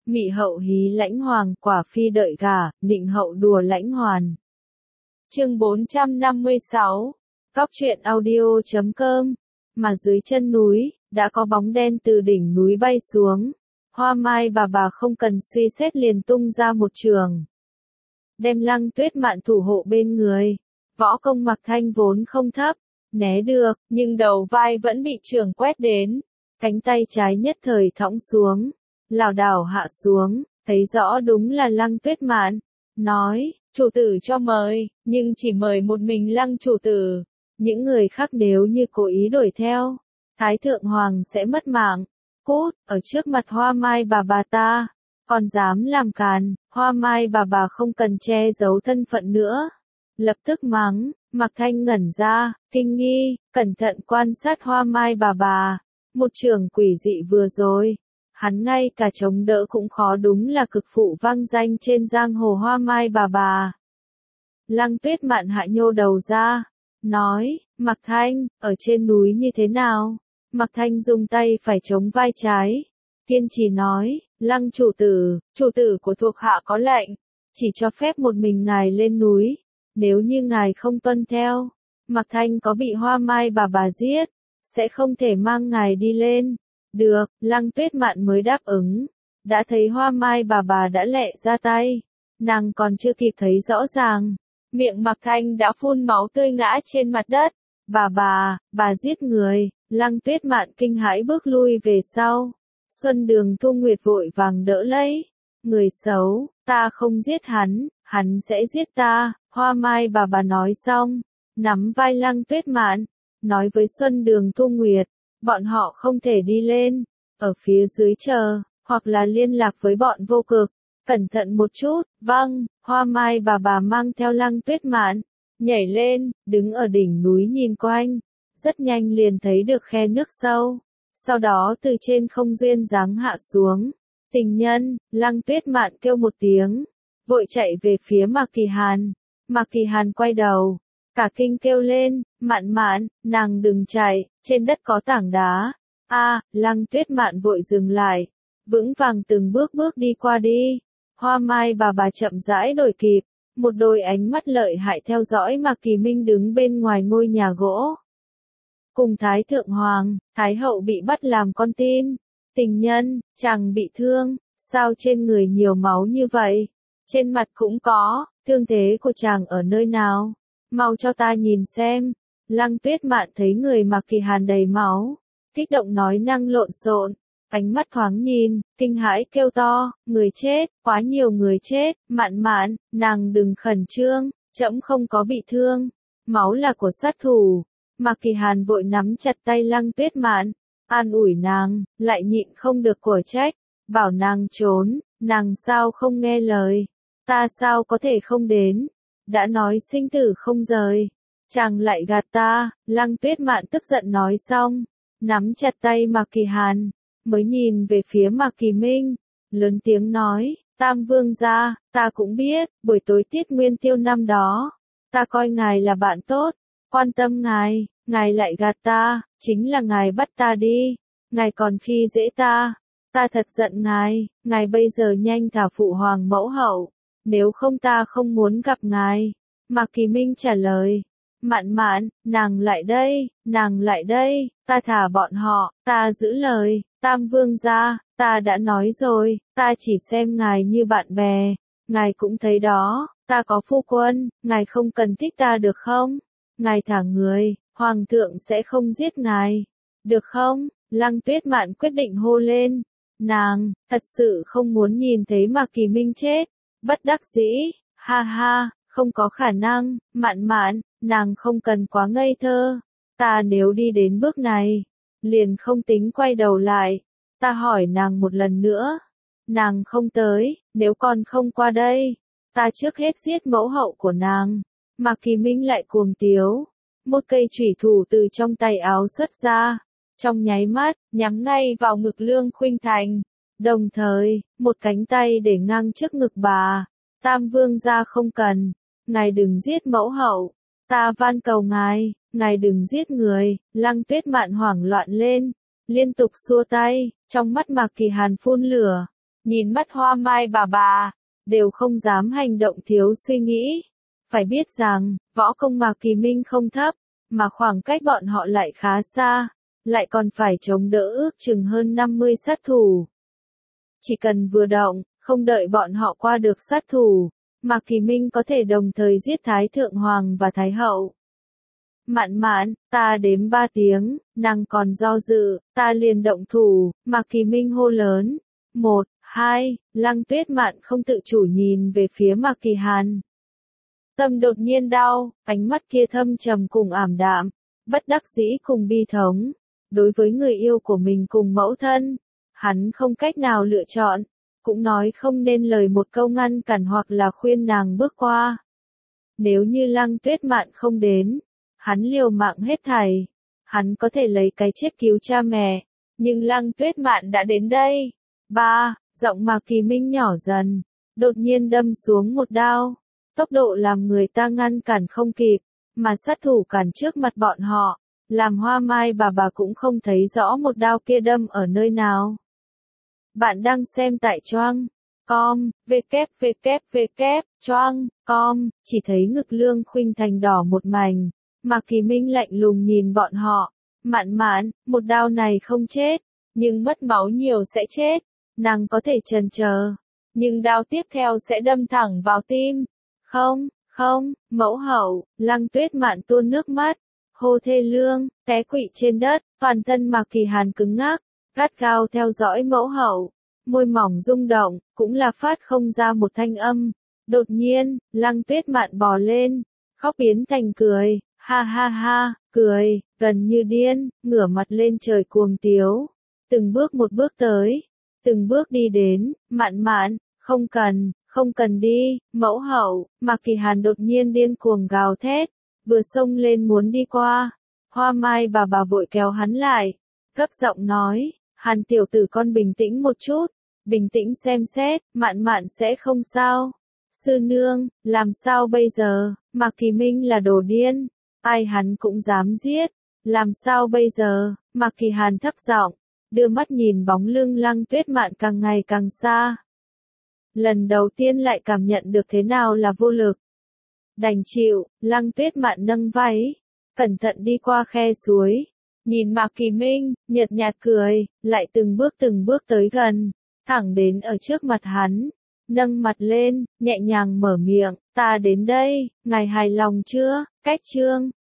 Mị hậu hí lãnh hoàng, quả phi đợi gả, nịnh hậu đùa lãnh hoàn. Chương 456. Cóc truyện audio.com. Mà dưới chân núi, đã có bóng đen từ đỉnh núi bay xuống. Hoa Mai bà không cần suy xét liền tung ra một trường. Đem Lăng Tuyết Mạn thủ hộ bên người. Võ công Mạc Thanh vốn không thấp, né được, nhưng đầu vai vẫn bị trường quét đến. Cánh tay trái nhất thời thõng xuống, lảo đảo hạ xuống, thấy rõ đúng là Lăng Tuyết Mạn. Nói, chủ tử cho mời, nhưng chỉ mời một mình Lăng chủ tử. Những người khác nếu như cố ý đuổi theo, Thái Thượng Hoàng sẽ mất mạng. Cút, ở trước mặt Hoa Mai bà ta, còn dám làm càn. Hoa Mai bà không cần che giấu thân phận nữa. Lập tức mắng, Mạc Thanh ngẩn ra, kinh nghi, cẩn thận quan sát Hoa Mai bà. Một trường quỷ dị vừa rồi, hắn ngay cả chống đỡ cũng khó, đúng là cực phụ vang danh trên giang hồ Hoa Mai bà. Lăng Tuyết Mạn hạ nhô đầu ra, nói, Mạc Thanh, ở trên núi như thế nào? Mạc Thanh dùng tay phải chống vai trái, kiên trì nói, Lăng chủ tử của thuộc hạ có lệnh, chỉ cho phép một mình ngài lên núi, nếu như ngài không tuân theo, Mạc Thanh có bị Hoa Mai bà giết, sẽ không thể mang ngài đi lên. Được, Lăng Tuyết Mạn mới đáp ứng, đã thấy Hoa Mai bà đã lẹ ra tay, nàng còn chưa kịp thấy rõ ràng, miệng Mạc Thanh đã phun máu tươi ngã trên mặt đất. Bà giết người. Lăng Tuyết Mạn kinh hãi bước lui về sau. Xuân Đường Thu Nguyệt vội vàng đỡ lấy. Người xấu, ta không giết hắn sẽ giết ta. Hoa Mai bà nói xong, nắm vai Lăng Tuyết Mạn, nói với Xuân Đường Thu Nguyệt, bọn họ không thể đi lên, ở phía dưới chờ, hoặc là liên lạc với bọn Vô Cực. Cẩn thận một chút. Vâng. Hoa Mai bà mang theo Lăng Tuyết Mạn, nhảy lên, đứng ở đỉnh núi nhìn quanh, rất nhanh liền thấy được khe nước sâu, sau đó từ trên không duyên dáng hạ xuống. Tình nhân. Lăng Tuyết Mạn kêu một tiếng, vội chạy về phía Mạc Kỳ Hàn. Mạc Kỳ Hàn quay đầu, cả kinh kêu lên, Mạn, nàng đừng chạy, trên đất có tảng đá. Lăng Tuyết Mạn vội dừng lại, vững vàng từng bước đi qua đi. Hoa Mai bà chậm rãi đổi kịp, một đôi ánh mắt lợi hại theo dõi Mạc Kỳ Minh đứng bên ngoài ngôi nhà gỗ. Cùng Thái Thượng Hoàng, Thái Hậu bị bắt làm con tin. Tình nhân, chàng bị thương, sao trên người nhiều máu như vậy? Trên mặt cũng có, thương thế của chàng ở nơi nào? Mau cho ta nhìn xem. Lăng Tuyết Mạn thấy người Mạc Kỳ Hàn đầy máu, kích động nói năng lộn xộn, ánh mắt thoáng nhìn, kinh hãi kêu to, người chết, quá nhiều người chết. Mạn, nàng đừng khẩn trương, trẫm không có bị thương, máu là của sát thủ. Mạc Kỳ Hàn vội nắm chặt tay Lăng Tuyết Mạn, an ủi nàng, lại nhịn không được của trách, bảo nàng trốn, nàng sao không nghe lời, ta sao có thể không đến, đã nói sinh tử không rời, chàng lại gạt ta. Lăng Tuyết Mạn tức giận nói xong, nắm chặt tay Mạc Kỳ Hàn, mới nhìn về phía Mạc Kỳ Minh, lớn tiếng nói, Tam Vương gia, ta cũng biết, buổi tối Tiết Nguyên Tiêu năm đó, ta coi ngài là bạn tốt, quan tâm ngài lại gạt ta, chính là ngài bắt ta đi, ngài còn khi dễ ta thật giận ngài bây giờ nhanh thả phụ hoàng mẫu hậu, nếu không ta không muốn gặp ngài. Mạc Kỳ Minh trả lời, Mạn, nàng lại đây, ta thả bọn họ, ta giữ lời. Tam Vương gia, ta đã nói rồi, ta chỉ xem ngài như bạn bè, ngài cũng thấy đó, ta có phu quân, ngài không cần thích ta được không? Ngài thả người, hoàng thượng sẽ không giết ngài, được không? Lăng Tuyết Mạn quyết định hô lên, nàng, thật sự không muốn nhìn thấy Mạc Kỳ Minh chết, bất đắc dĩ, ha, không có khả năng. Mạn, nàng không cần quá ngây thơ, ta nếu đi đến bước này, liền không tính quay đầu lại, ta hỏi nàng một lần nữa, nàng không tới, nếu còn không qua đây, ta trước hết giết mẫu hậu của nàng. Mạc Kỳ Minh lại cuồng tiếu, một cây chủy thủ từ trong tay áo xuất ra, trong nháy mắt, nhắm ngay vào ngực Lương Khuynh Thành, đồng thời, một cánh tay để ngang trước ngực bà. Tam Vương gia không cần, ngài đừng giết mẫu hậu, ta van cầu ngài đừng giết người. Lăng Tuyết Mạn hoảng loạn lên, liên tục xua tay, trong mắt Mạc Kỳ Hàn phun lửa, nhìn mắt Hoa Mai bà, đều không dám hành động thiếu suy nghĩ. Phải biết rằng, võ công Mạc Kỳ Minh không thấp, mà khoảng cách bọn họ lại khá xa, lại còn phải chống đỡ ước chừng hơn 50 sát thủ. Chỉ cần vừa động, không đợi bọn họ qua được sát thủ, Mạc Kỳ Minh có thể đồng thời giết Thái Thượng Hoàng và Thái Hậu. Mạn Mạn, ta đếm 3 tiếng, nàng còn do dự, ta liền động thủ, Mạc Kỳ Minh hô lớn. 1, 2, Lăng Tuyết Mạn không tự chủ nhìn về phía Mạc Kỳ Hàn. Tâm đột nhiên đau, ánh mắt kia thâm trầm cùng ảm đạm, bất đắc dĩ cùng bi thống. Đối với người yêu của mình cùng mẫu thân, hắn không cách nào lựa chọn, cũng nói không nên lời một câu ngăn cản hoặc là khuyên nàng bước qua. Nếu như Lăng Tuyết Mạn không đến, hắn liều mạng hết thảy, hắn có thể lấy cái chết cứu cha mẹ, nhưng Lăng Tuyết Mạn đã đến đây. 3, giọng Mạc Kỳ Minh nhỏ dần, đột nhiên đâm xuống một đao, tốc độ làm người ta ngăn cản không kịp, mà sát thủ cản trước mặt bọn họ, làm Hoa Mai bà cũng không thấy rõ một đao kia đâm ở nơi nào. Bạn đang xem tại Choang.com, Choang.com, chỉ thấy ngực Lương Khuynh Thành đỏ một mảnh, Mạc Kỳ Minh lạnh lùng nhìn bọn họ. Mạn Mạn, một đao này không chết, nhưng mất máu nhiều sẽ chết. Nàng có thể chần chờ, nhưng đao tiếp theo sẽ đâm thẳng vào tim. Không, mẫu hậu, Lăng Tuyết Mạn tuôn nước mắt, hô thê lương, té quỵ trên đất, toàn thân Mạc Kỳ Hàn cứng ngắc, gắt gao theo dõi mẫu hậu, môi mỏng rung động, cũng là phát không ra một thanh âm. Đột nhiên, Lăng Tuyết Mạn bò lên, khóc biến thành cười, ha ha ha, cười, gần như điên, ngửa mặt lên trời cuồng tiếu, từng bước một bước tới, từng bước đi đến. Mạn Mạn, không cần đi, mẫu hậu. Mạc Kỳ Hàn đột nhiên điên cuồng gào thét, vừa xông lên muốn đi qua. Hoa Mai bà vội kéo hắn lại, gấp giọng nói, Hàn tiểu tử con bình tĩnh một chút, bình tĩnh xem xét, Mạn Mạn sẽ không sao. Sư nương, làm sao bây giờ, Mạc Kỳ Minh là đồ điên, ai hắn cũng dám giết, làm sao bây giờ. Mạc Kỳ Hàn thấp giọng, đưa mắt nhìn bóng lưng Lăng Tuyết Mạn càng ngày càng xa. Lần đầu tiên lại cảm nhận được thế nào là vô lực. Đành chịu, Lăng Tuyết Mạn nâng váy, cẩn thận đi qua khe suối, nhìn Mạc Kỳ Minh, nhợt nhạt cười, lại từng bước tới gần, thẳng đến ở trước mặt hắn, nâng mặt lên, nhẹ nhàng mở miệng, ta đến đây, ngài hài lòng chưa? Cách chương